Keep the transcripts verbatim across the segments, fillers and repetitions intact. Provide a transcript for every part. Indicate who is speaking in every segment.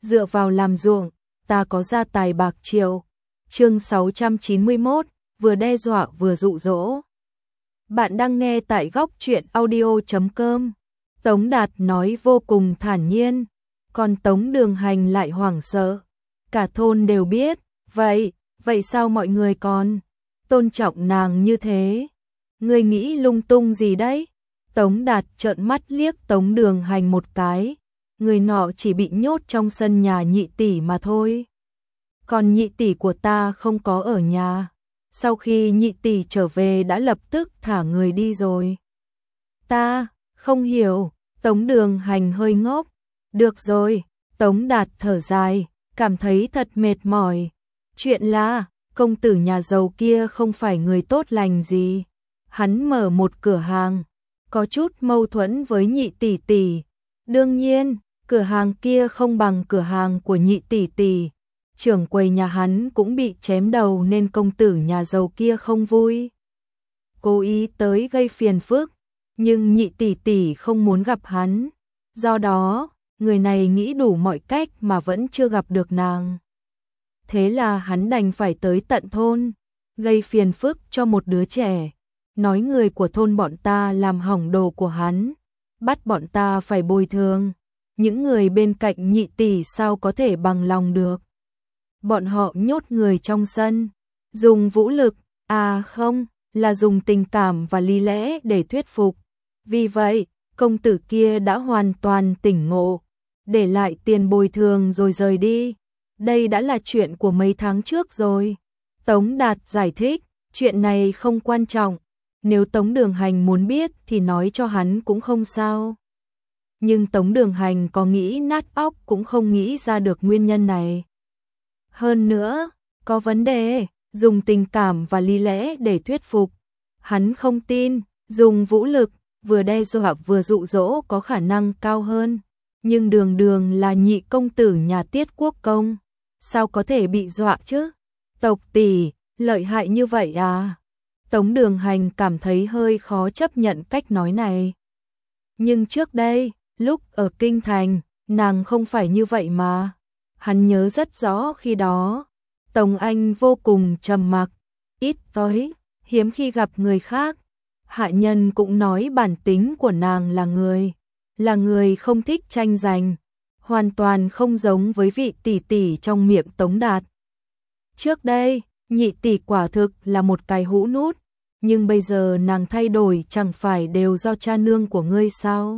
Speaker 1: dựa vào làm ruộng, ta có gia tài bạc triệu. Chương sáu trăm chín mươi mốt, vừa đe dọa vừa dụ dỗ. Bạn đang nghe tại góc truyện audio chấm com. Tống Đạt nói vô cùng thản nhiên, còn Tống Đường Hành lại hoảng sợ. Cả thôn đều biết, vậy, vậy sao mọi người còn tôn trọng nàng như thế? Ngươi nghĩ lung tung gì đấy? Tống Đạt trợn mắt liếc Tống Đường Hành một cái, người nọ chỉ bị nhốt trong sân nhà nhị tỷ mà thôi. Còn nhị tỷ của ta không có ở nhà, sau khi nhị tỷ trở về đã lập tức thả người đi rồi. Ta không hiểu, Tống Đường Hành hơi ngốc. Được rồi, Tống Đạt thở dài, cảm thấy thật mệt mỏi. Chuyện là, công tử nhà giàu kia không phải người tốt lành gì. Hắn mở một cửa hàng, có chút mâu thuẫn với nhị tỷ tỷ. Đương nhiên, cửa hàng kia không bằng cửa hàng của nhị tỷ tỷ. Trưởng quầy nhà hắn cũng bị chém đầu nên công tử nhà giàu kia không vui. Cố ý tới gây phiền phức, nhưng nhị tỷ tỷ không muốn gặp hắn. Do đó, người này nghĩ đủ mọi cách mà vẫn chưa gặp được nàng. Thế là hắn đành phải tới tận thôn, gây phiền phức cho một đứa trẻ. Nói người của thôn bọn ta làm hỏng đồ của hắn, bắt bọn ta phải bồi thường. Những người bên cạnh nhị tỷ sao có thể bằng lòng được. Bọn họ nhốt người trong sân, dùng vũ lực, à không, là dùng tình cảm và lý lẽ để thuyết phục. Vì vậy, công tử kia đã hoàn toàn tỉnh ngộ, để lại tiền bồi thường rồi rời đi. Đây đã là chuyện của mấy tháng trước rồi. Tống Đạt giải thích, chuyện này không quan trọng. Nếu Tống Đường Hành muốn biết thì nói cho hắn cũng không sao. Nhưng Tống Đường Hành có nghĩ nát óc cũng không nghĩ ra được nguyên nhân này. Hơn nữa, có vấn đề, dùng tình cảm và lý lẽ để thuyết phục. Hắn không tin, dùng vũ lực, vừa đe dọa vừa dụ dỗ có khả năng cao hơn. Nhưng Đường Đường là nhị công tử nhà Tiết Quốc công, sao có thể bị dọa chứ? Tộc tỷ, lợi hại như vậy à? Tống Đường Hành cảm thấy hơi khó chấp nhận cách nói này. Nhưng trước đây, lúc ở Kinh Thành, nàng không phải như vậy mà. Hắn nhớ rất rõ khi đó, Tống Anh vô cùng trầm mặc, ít tới, hiếm khi gặp người khác. Hạ nhân cũng nói bản tính của nàng là người, là người không thích tranh giành, hoàn toàn không giống với vị tỷ tỷ trong miệng Tống Đạt. Trước đây, nhị tỷ quả thực là một cái hũ nút, nhưng bây giờ nàng thay đổi chẳng phải đều do cha nương của ngươi sao?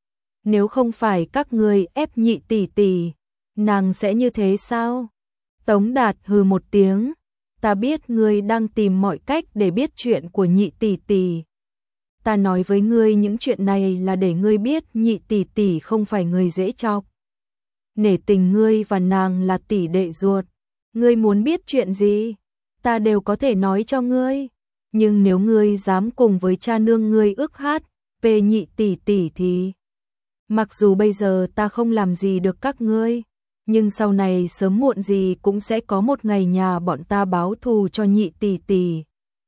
Speaker 1: Nếu không phải các ngươi ép nhị tỷ tỷ, nàng sẽ như thế sao? Tống Đạt hừ một tiếng, ta biết ngươi đang tìm mọi cách để biết chuyện của nhị tỷ tỷ. Ta nói với ngươi những chuyện này là để ngươi biết nhị tỷ tỷ không phải người dễ chọc. Nể tình ngươi và nàng là tỷ đệ ruột, ngươi muốn biết chuyện gì, ta đều có thể nói cho ngươi. Nhưng nếu ngươi dám cùng với cha nương ngươi ước hát về nhị tỷ tỷ thì, mặc dù bây giờ ta không làm gì được các ngươi, nhưng sau này sớm muộn gì cũng sẽ có một ngày nhà bọn ta báo thù cho nhị tỷ tỷ.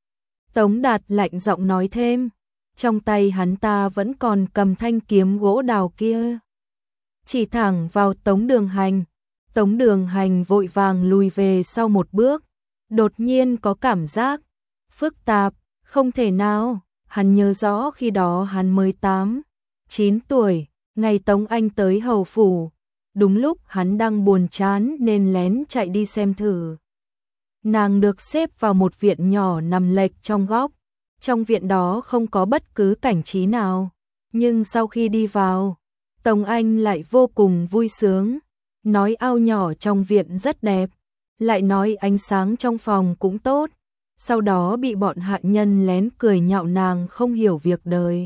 Speaker 1: Tống Đạt lạnh giọng nói thêm, trong tay hắn ta vẫn còn cầm thanh kiếm gỗ đào kia, chỉ thẳng vào Tống Đường Hành. Tống Đường Hành vội vàng lùi về sau một bước, đột nhiên có cảm giác phức tạp, không thể nào. Hắn nhớ rõ khi đó hắn mới tám, chín tuổi, ngày Tống Anh tới hầu phủ, đúng lúc hắn đang buồn chán nên lén chạy đi xem thử. Nàng được xếp vào một viện nhỏ nằm lệch trong góc, trong viện đó không có bất cứ cảnh trí nào, nhưng sau khi đi vào, Tống Anh lại vô cùng vui sướng, nói ao nhỏ trong viện rất đẹp, lại nói ánh sáng trong phòng cũng tốt. Sau đó bị bọn hạ nhân lén cười nhạo nàng không hiểu việc đời.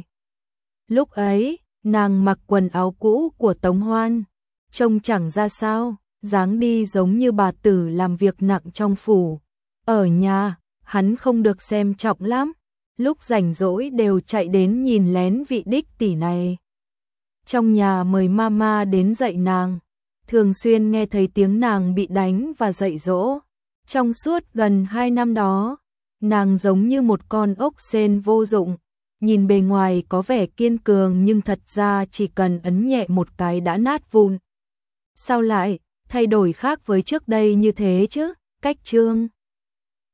Speaker 1: Lúc ấy, nàng mặc quần áo cũ của Tống Hoan, trông chẳng ra sao, dáng đi giống như bà tử làm việc nặng trong phủ. Ở nhà, hắn không được xem trọng lắm, lúc rảnh rỗi đều chạy đến nhìn lén vị đích tỷ này. Trong nhà mời mama đến dạy nàng, thường xuyên nghe thấy tiếng nàng bị đánh và dạy dỗ. Trong suốt gần hai năm đó, nàng giống như một con ốc sên vô dụng, nhìn bề ngoài có vẻ kiên cường nhưng thật ra chỉ cần ấn nhẹ một cái đã nát vụn. Sao lại, thay đổi khác với trước đây như thế chứ? Cách chương